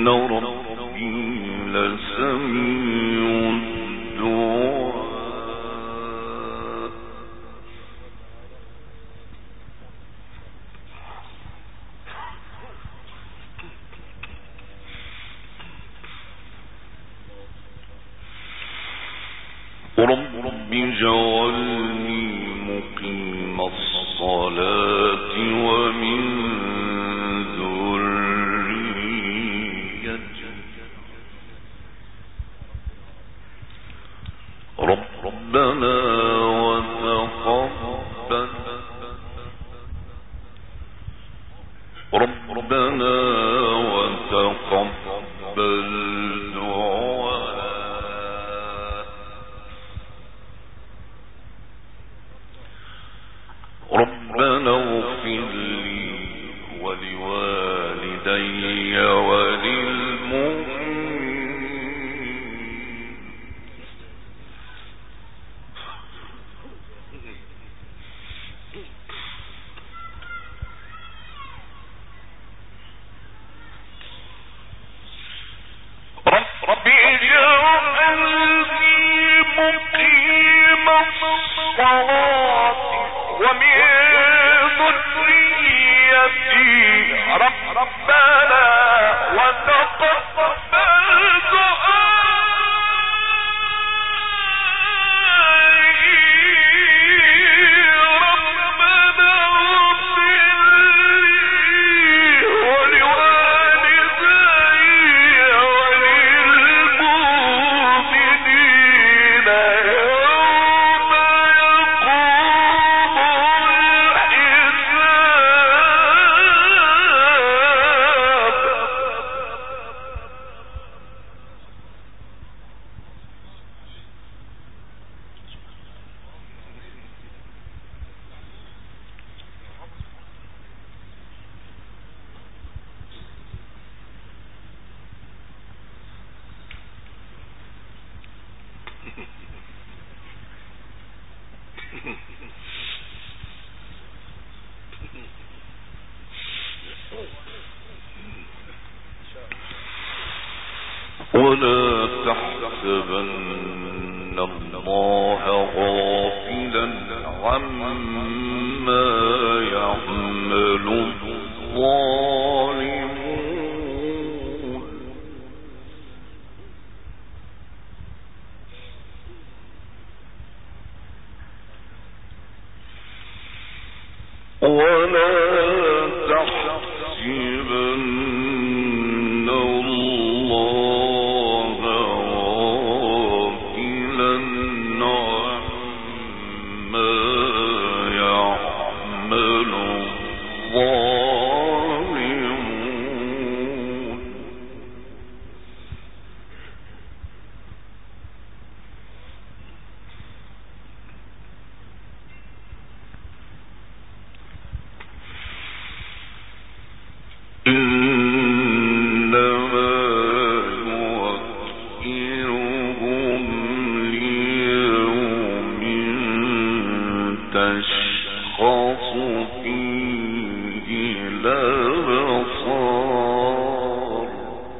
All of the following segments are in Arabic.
ربي لسميع الدعاء رب اجعلني مقيم الصلاة ومن ذريتي ربنا وتقبل ربنا اغفر لي ولوالدي وللمؤمنين رب اجعلني مقيم الصلاة ومن ذريتي ربنا وتقبل دعائي ربنا اغفر لي ولوالدي وللمؤمنين يوم ولا تحسبن الله غافلا عما يعمل الظالمون ولا تحسبن الله غافلا عما يعمل الظالمون إنما يوكلهم ليوم تشخص فيه الأبصار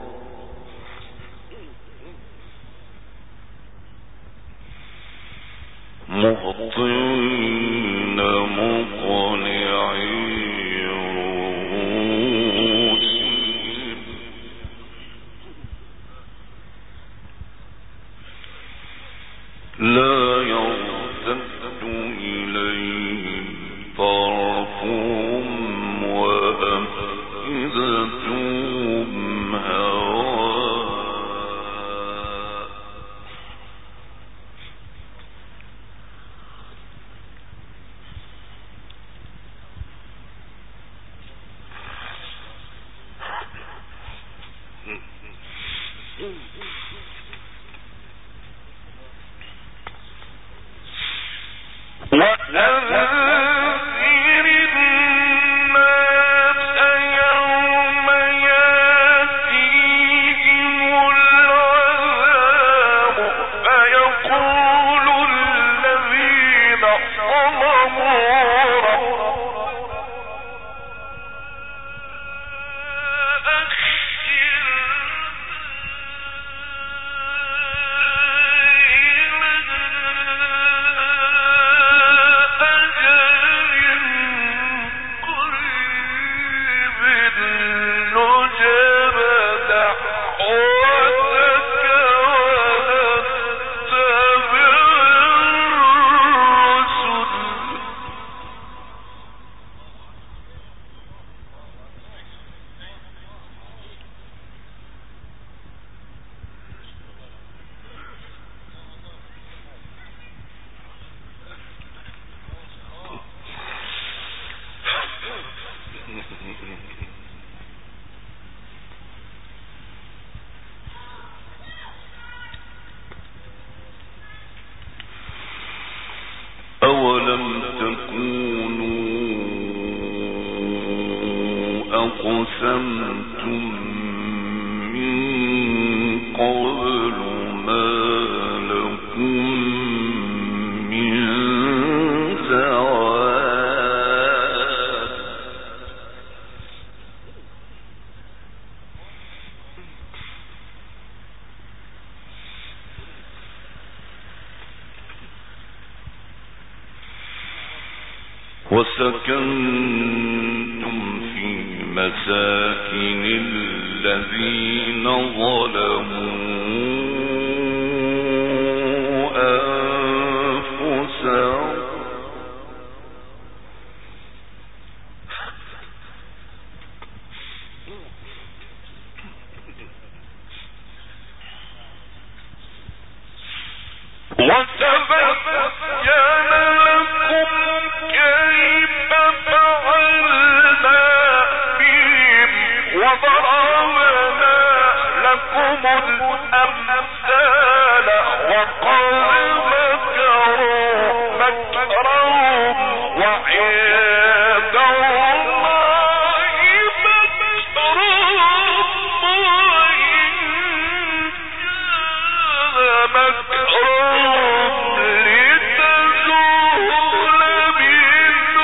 مهطعين مقنعي رؤوسهم لا يرتد إليهم طرفهم وأفئدتهم هواء وأنذر الناس يوم يأتيهم العذاب فيقول الذين ظلموا أخرنا وسكنتم في مساكن الذين ظلموا أنفسهم وتبين لكم كيف فعلنا بهم وضربنا لكم الأمثال وقد مكروا مكرهم وعند الله مكرهم وإن كان مكرهم لتزول منه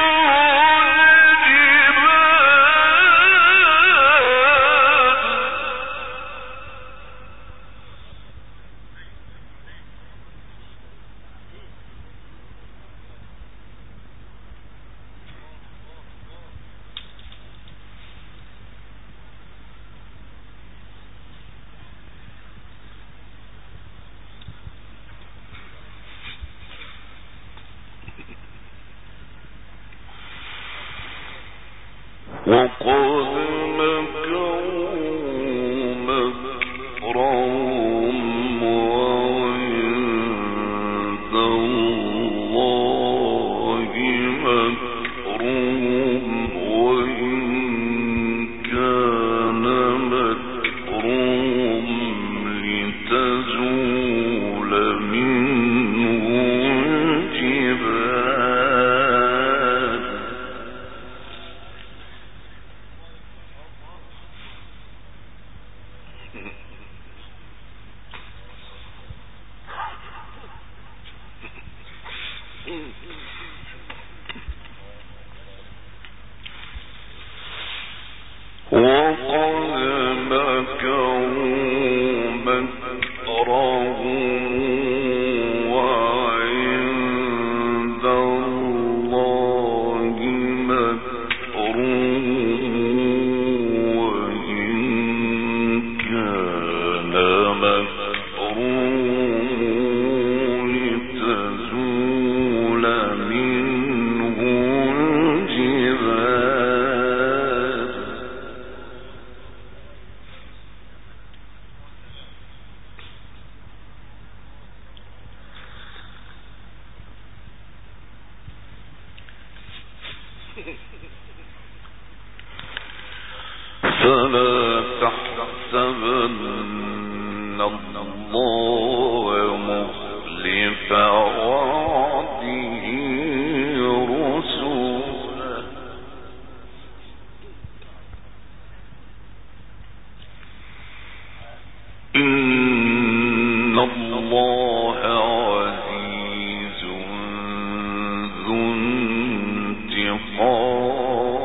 وقد مكروا مكرهم وعند الله مكرهم وإن كان مكرهم لتزول منه الجبال وقد مكروا مكرهم وعند الله مكرهم وإن كان مكرهم لتزول منه الجبال فلا تحسبن الله مخلف وعده رسله إن الله عزيز ذو انتقام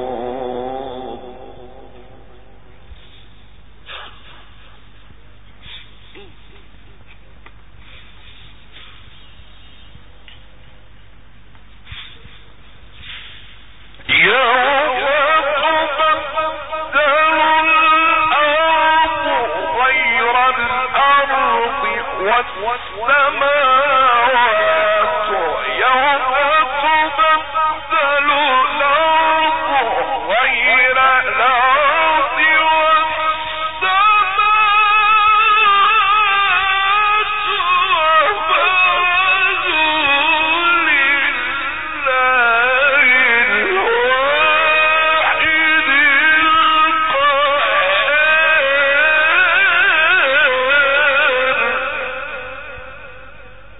والسماوات يوم تبدل الأرض غير الأرض والسماوات وبرزوا لله الواحد القهار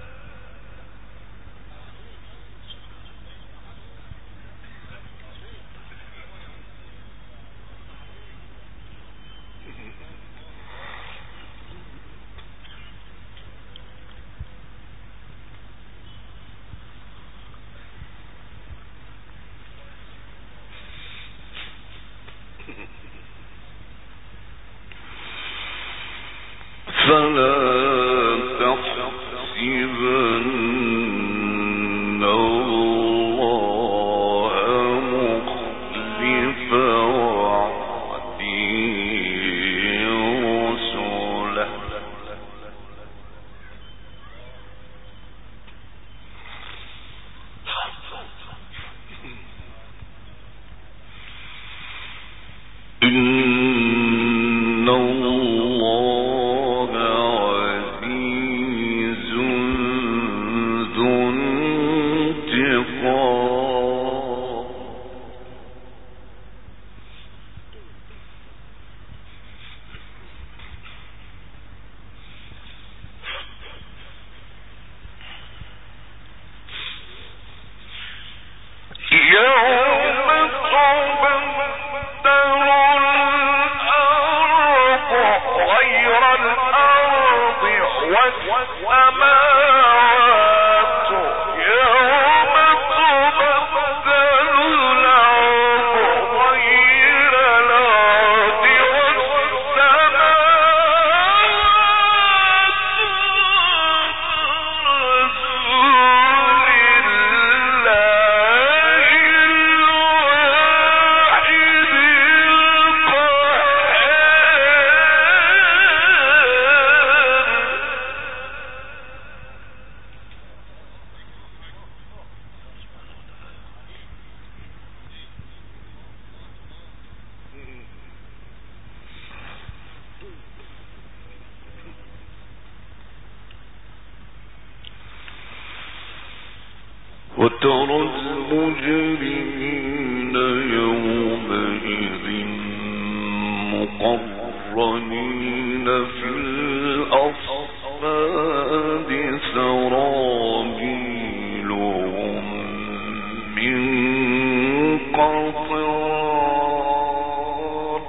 وترى المجرمين يومئذ مقرنين في الأصفاد سرابيلهم من قطران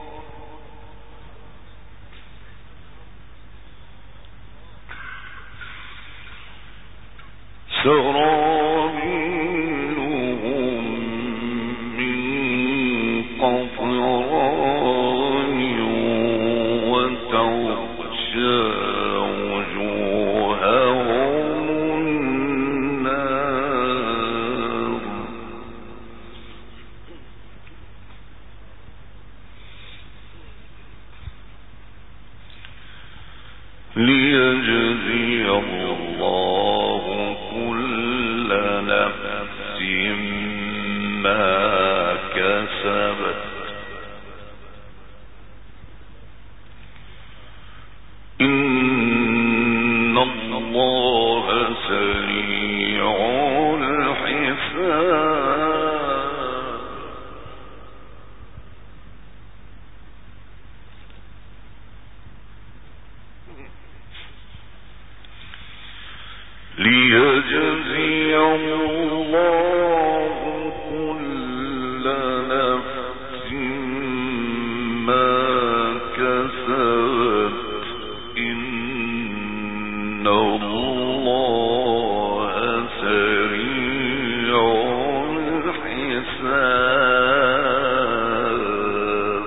ليجزي الله كل نفس ما كسبت إن الله سريع الحساب ليجزي الله كل نفس ما كسبت إن الله سريع الحساب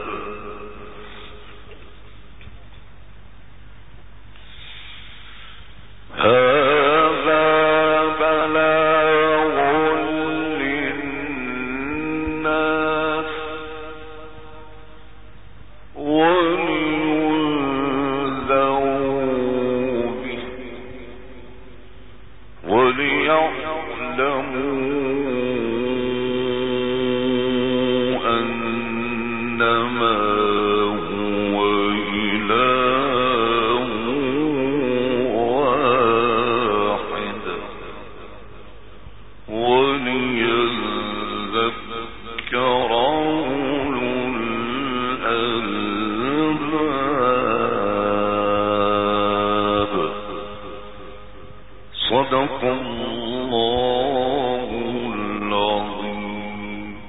صدق الله العظيم.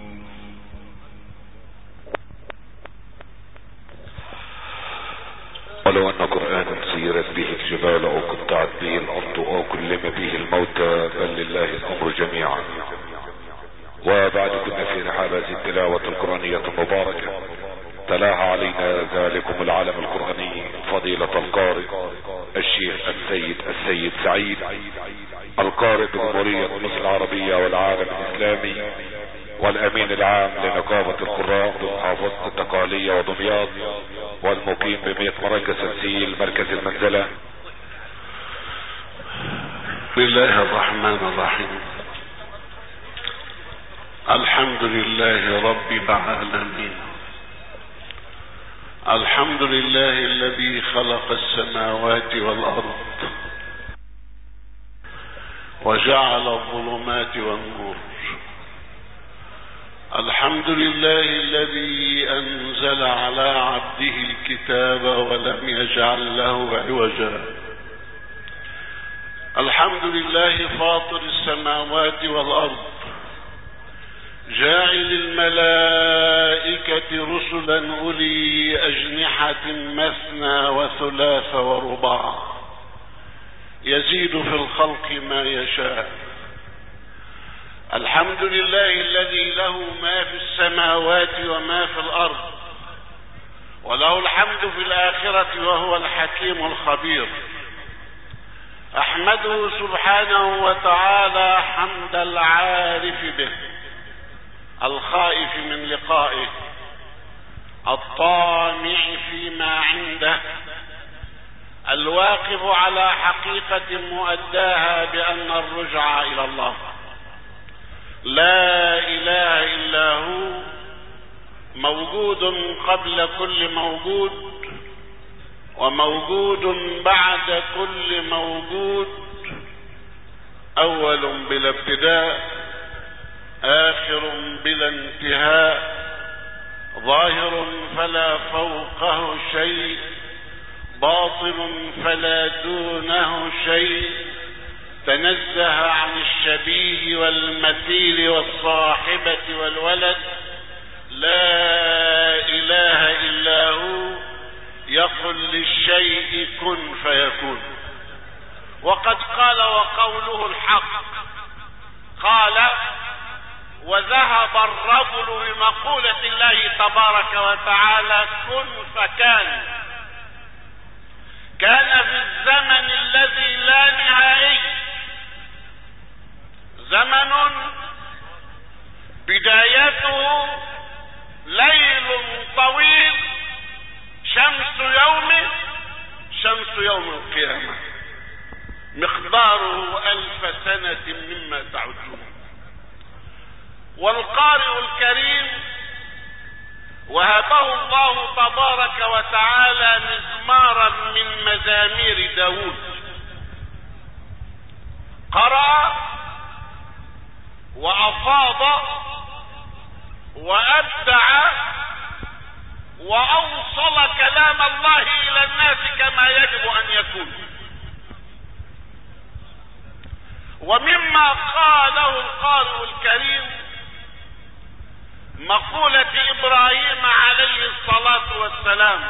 ولو أن قرآنا سيرت به الجبال أو قطعت به الأرض أو كلم به الموتى بل لله الأمر جميعا. وبعد كنا في رحاب هذه التلاوة القرآنية المباركة تلاها علينا ذلكم العالم القرآني فضيلة القارئ الشيخ السيد سعيد القارئ بجمهورية مصر العربية والعالم الإسلامي والأمين العام لنقابة القراء بمحافظة الدقهلية ودمياط والمقيم ب100 مركز تنسيق مركز المنزلة. بسم الله الرحمن الرحيم. الحمد لله رب العالمين. الحمد لله الذي خلق السماوات والأرض وجعل الظلمات والنور. الحمد لله الذي أنزل على عبده الكتاب ولم يجعل له عوجا. الحمد لله فاطر السماوات والأرض جاعل الملائكة رسلا أولي أجنحة مثنى وثلاث ورباع يزيد في الخلق ما يشاء. الحمد لله الذي له ما في السماوات وما في الأرض وله الحمد في الآخرة وهو الحكيم الخبير. أحمده سبحانه وتعالى حمد العارف به الخائف من لقائه الطامع فيما عنده الواقف على حقيقة مؤداها بأن الرجع إلى الله. لا إله إلا هو موجود قبل كل موجود وموجود بعد كل موجود أول بلا ابتداء آخر بلا انتهاء ظاهر فلا فوقه شيء باطن فلا دونه شيء تنزه عن الشبيه والمثيل والصاحبة والولد. لا إله إلا هو يقل للشيء كن فيكون. وقد قال وقوله الحق قال وذهب الرجل بمقولة الله تبارك وتعالى كن فكان. كان في الزمن الذي لا نهائي زمن بدايته ليل طويل شمس يوم القيامة مقداره 1000 سنة مما تعدون. والقارئ الكريم وهبه الله تبارك وتعالى مزمارا من مزامير داود قرأ وأفاض وأبدع وأوصل كلام الله إلى الناس كما يجب أن يكون. ومما قاله القارئ الكريم مقولة إبراهيم عليه الصلاة والسلام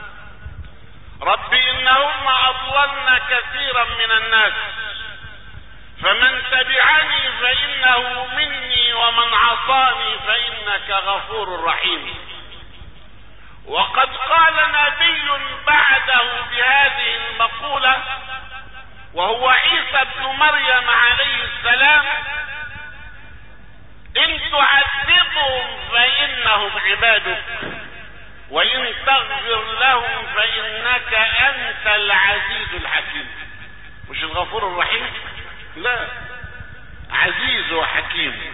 رب إنهن أضللن كثيرا من الناس فمن تبعني فإنه مني ومن عصاني فإنك غفور رحيم. وقد قال نبي بعده بهذه المقولة وهو عيسى ابن مريم عليه السلام إن تعذبهم فإنهم عبادك وإن تغفر لهم فإنك أنت العزيز الحكيم. مش الغفور الرحيم؟ لا، عزيز وحكيم.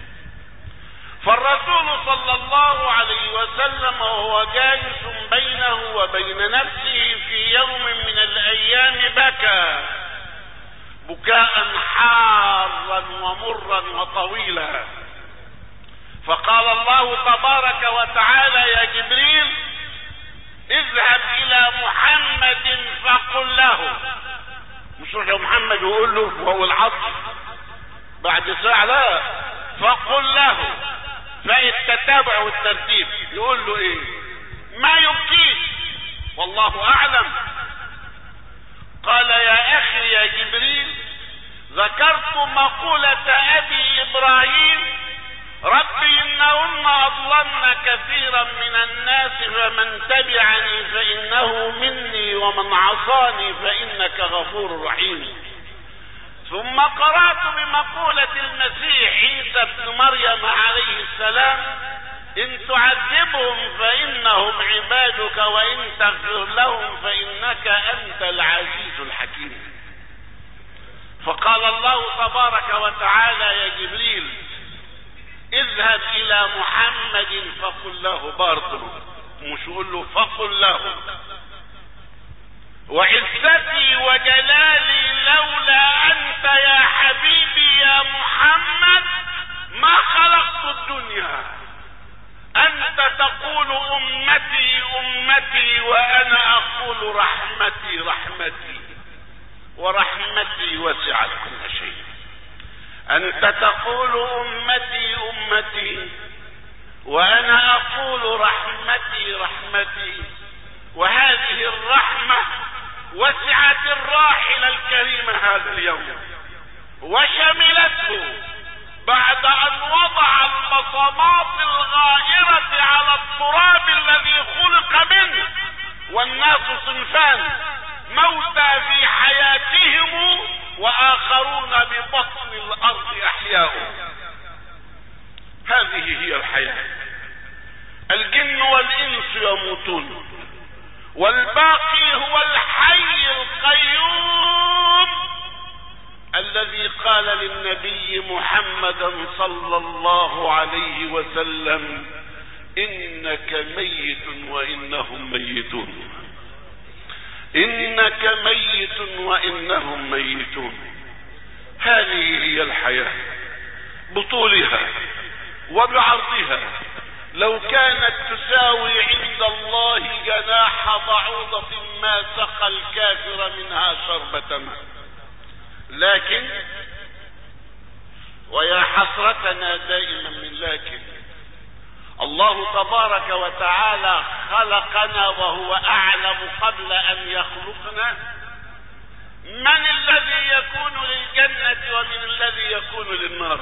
فالرسول صلى الله عليه وسلم وهو جالس بينه وبين نفسه في يوم من الأيام بكى بكاء حارا ومرا وطويلا. فقال الله تبارك وتعالى يا جبريل اذهب إلى محمد فقل له. مش روح يا محمد وقول له وهو العصر بعد ساعة، لا، فقل له. فالتتابع والترتيب يقول له ايه؟ ما يبكيك والله اعلم. قال يا اخي يا جبريل ذكرت مقولة ابي ابراهيم ربي إنهن أضللن كثيرا من الناس فمن تبعني فإنه مني ومن عصاني فإنك غفور رحيم. ثم قرأت بمقولة المسيح عيسى ابن مريم عليه السلام: إن تعذبهم فإنهم عبادك وإن تغفر لهم فإنك أنت العزيز الحكيم. فقال الله تبارك وتعالى: يا جبريل اذهب إلى محمد فقل له برضه، مش قول له فقل له: وعزتي وجلالي لولا أنت يا حبيبي يا محمد ما خلقت الدنيا. أنت تقول أمتي أمتي وأنا أقول رحمتي رحمتي، ورحمتي وسعت كل شيء. أنت تقول أمتي أمتي وأنا أقول رحمتي رحمتي، وهذه الرحمة وسعت الراحل الكريم هذا اليوم وشملته بعد أن وضع البصمات الغائرة على التراب الذي خلق منه. والناس صنفان: موتى في حياتهم وآخرون ببطن الأرض أحياء. هذه هي الحياة. الجن والإنس يموتون، والباقي هو الحي القيوم الذي قال للنبي محمد صلى الله عليه وسلم: إنك ميت وإنهم ميتون، إنك ميت وإنهم ميتون. هذه هي الحياة بطولها وبعرضها. لو كانت تساوي عند الله جناح بعوضة ما سقى الكافر منها شربة ماء. لكن ويا حسرتنا دائما من لكن، الله تبارك وتعالى خلقنا وهو أعلم قبل أن يخلقنا من الذي يكون للجنة ومن الذي يكون للنار.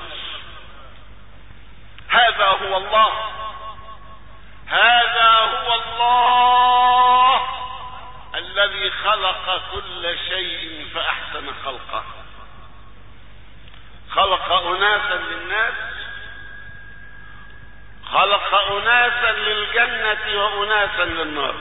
هذا هو الله، هذا هو الله الذي خلق كل شيء فأحسن خلقه. خلق أناسا للناس، خلق أناسا للجنة وأناسا للنار.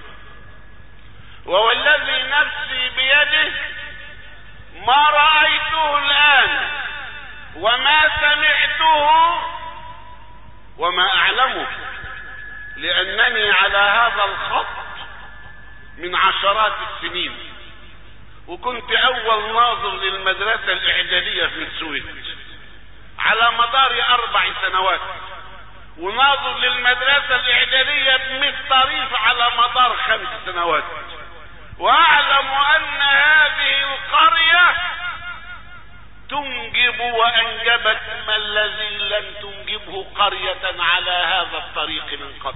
والذي نفسي بيده ما رأيته الآن وما سمعته وما أعلمه، لأنني على هذا الخط من عشرات السنين، وكنت أول ناظر للمدرسة الإعدادية في السويد على مدار 4 سنوات، وناظر للمدرسة الإعدادية بمصطريف على مدار 5 سنوات. وأعلم أن هذه القرية تنجب وأنجبت ما الذي لم تنجبه قرية على هذا الطريق من قبل.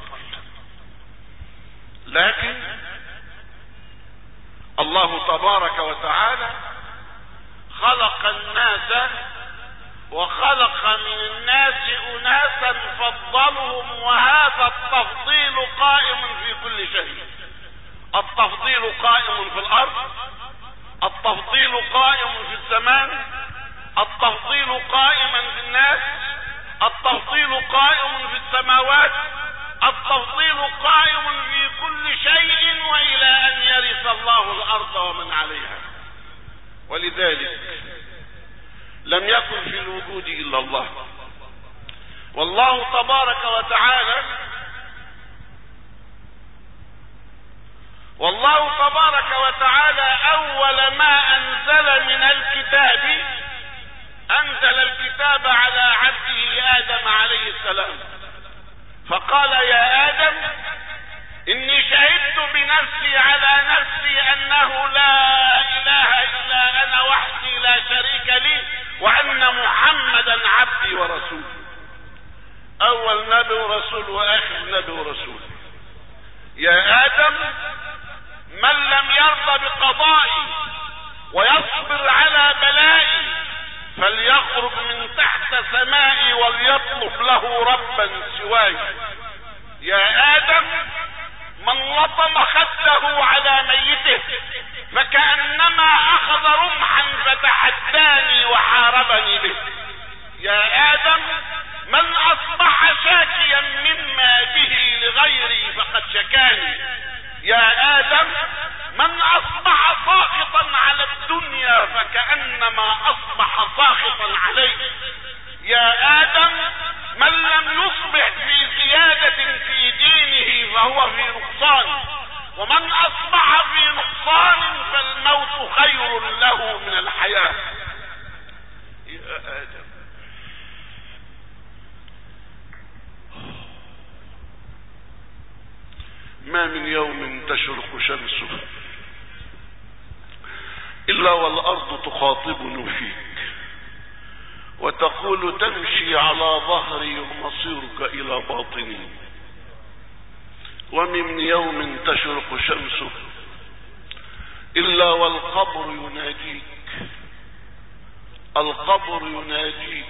لكن الله تبارك وتعالى خلق الناس وخلق من الناس أناسا فضلهم، وهذا التفضيل قائم في كل شيء. التفضيل قائم في الأرض، التفضيل قائم في الزمان، التفضيل قائما في الناس، التفضيل قائم في السماوات، التفضيل قائم في كل شيء، وإلى أن يرث الله الأرض ومن عليها. ولذلك لم يكن في الوجود إلا الله. والله تبارك وتعالى أول ما أنزل من الكتاب أنزل الكتاب على عبده آدم عليه السلام، فقال: يا آدم إني شهدت بنفسي على نفسي أنه لا إله إلا أنا وحدي لا شريك لي، وأن محمدا عبدي ورسولي. أول نبي ورسول وآخر نبي ورسول. يا آدم من لم يرضى بقضائي ويصبر على بلائي فليخرج من تحت سمائي وليطلع يطلب له ربا سواي. يا آدم من لطم خده على ميته فكأنما أخذ رمحا فتحداني وحاربني به. يا آدم من أصبح شاكيا مما به لغيري فقد شكاني. يا آدم من أصبح ساخطا على الدنيا فكأنما أصبح ساخطا عليه. يا آدم من لم يصبح في زيادة في دينه فهو في نقصان، ومن أصبح في نقصان فالموت خير له من الحياة. يا آدم ما من يوم تشرق شمسه إلا والأرض تخاطبني فيك وتقول تمشي على ظهري ومصيرك إلى باطني. ومن يوم تشرق شمسه إلا والقبر يناديك. القبر يناديك،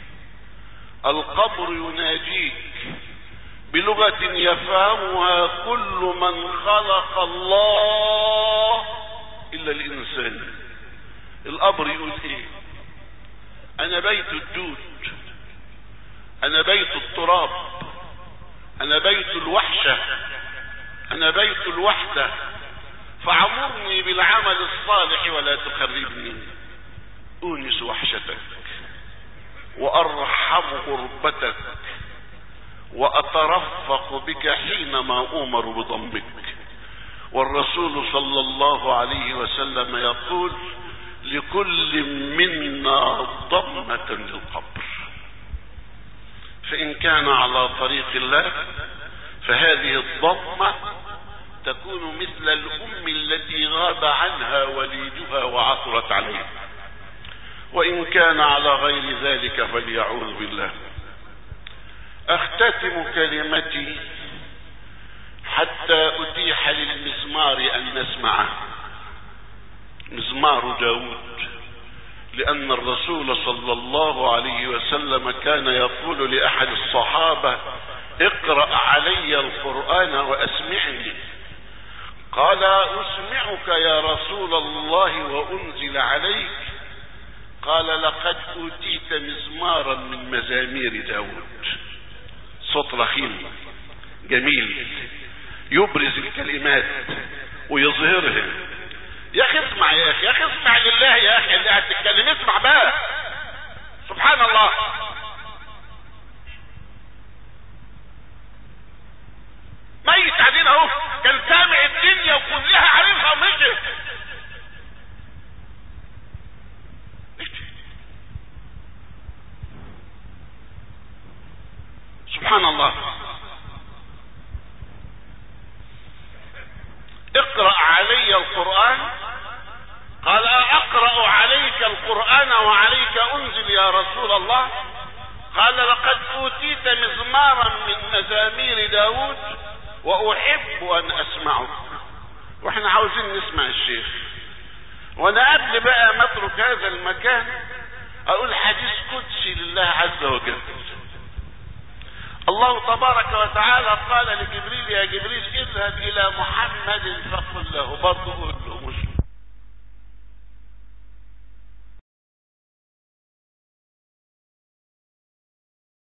القبر يناديك بلغة يفهمها كل من خلق الله إلا الإنسان. القبر يقول إيه؟ أنا بيت الدود، أنا بيت التراب، أنا بيت الوحشة، أنا بيت الوحدة، فعمرني بالعمل الصالح ولا تخربني. أونس وحشتك وأرحم غربتك وأترفق بك حينما أؤمر بضمك. والرسول صلى الله عليه وسلم يقول لكل منا ضمة للقبر، فإن كان على طريق الله فهذه الضمة تكون مثل الأم التي غاب عنها وليدها وعثرت عليه، وإن كان على غير ذلك فليعوذ بالله. أختتم كلمتي حتى أتيح للمزمار أن نسمعه، مزمار داود، لأن الرسول صلى الله عليه وسلم كان يقول لأحد الصحابة اقرأ علي القرآن وأسمعني. قال أسمعك يا رسول الله وأنزل عليك؟ قال لقد أوتيت مزمارا من مزامير داود. صوت رخيم جميل يبرز الكلمات ويظهرها. يا اخي اسمع، يا اخي، يا اخي اسمع لله، يا اخي اللي هتتكلم اسمع بقى. سبحان الله. ميت قاعدين اهو، كان سامع الدنيا وكلها عارفها ومشي. سبحان الله. اقرأ علي القرآن. قال اقرأ عليك القرآن وعليك انزل يا رسول الله؟ قال لقد اوتيت مزمارا من مزامير داود واحب ان اسمعك. واحنا عاوزين نسمع الشيخ. وانا قبل بقى ما اترك هذا المكان اقول حديث قدسي لله عز وجل. الله تبارك وتعالى قال لجبريل يا جبريل اذهب الى محمد فقل له، برضه قول له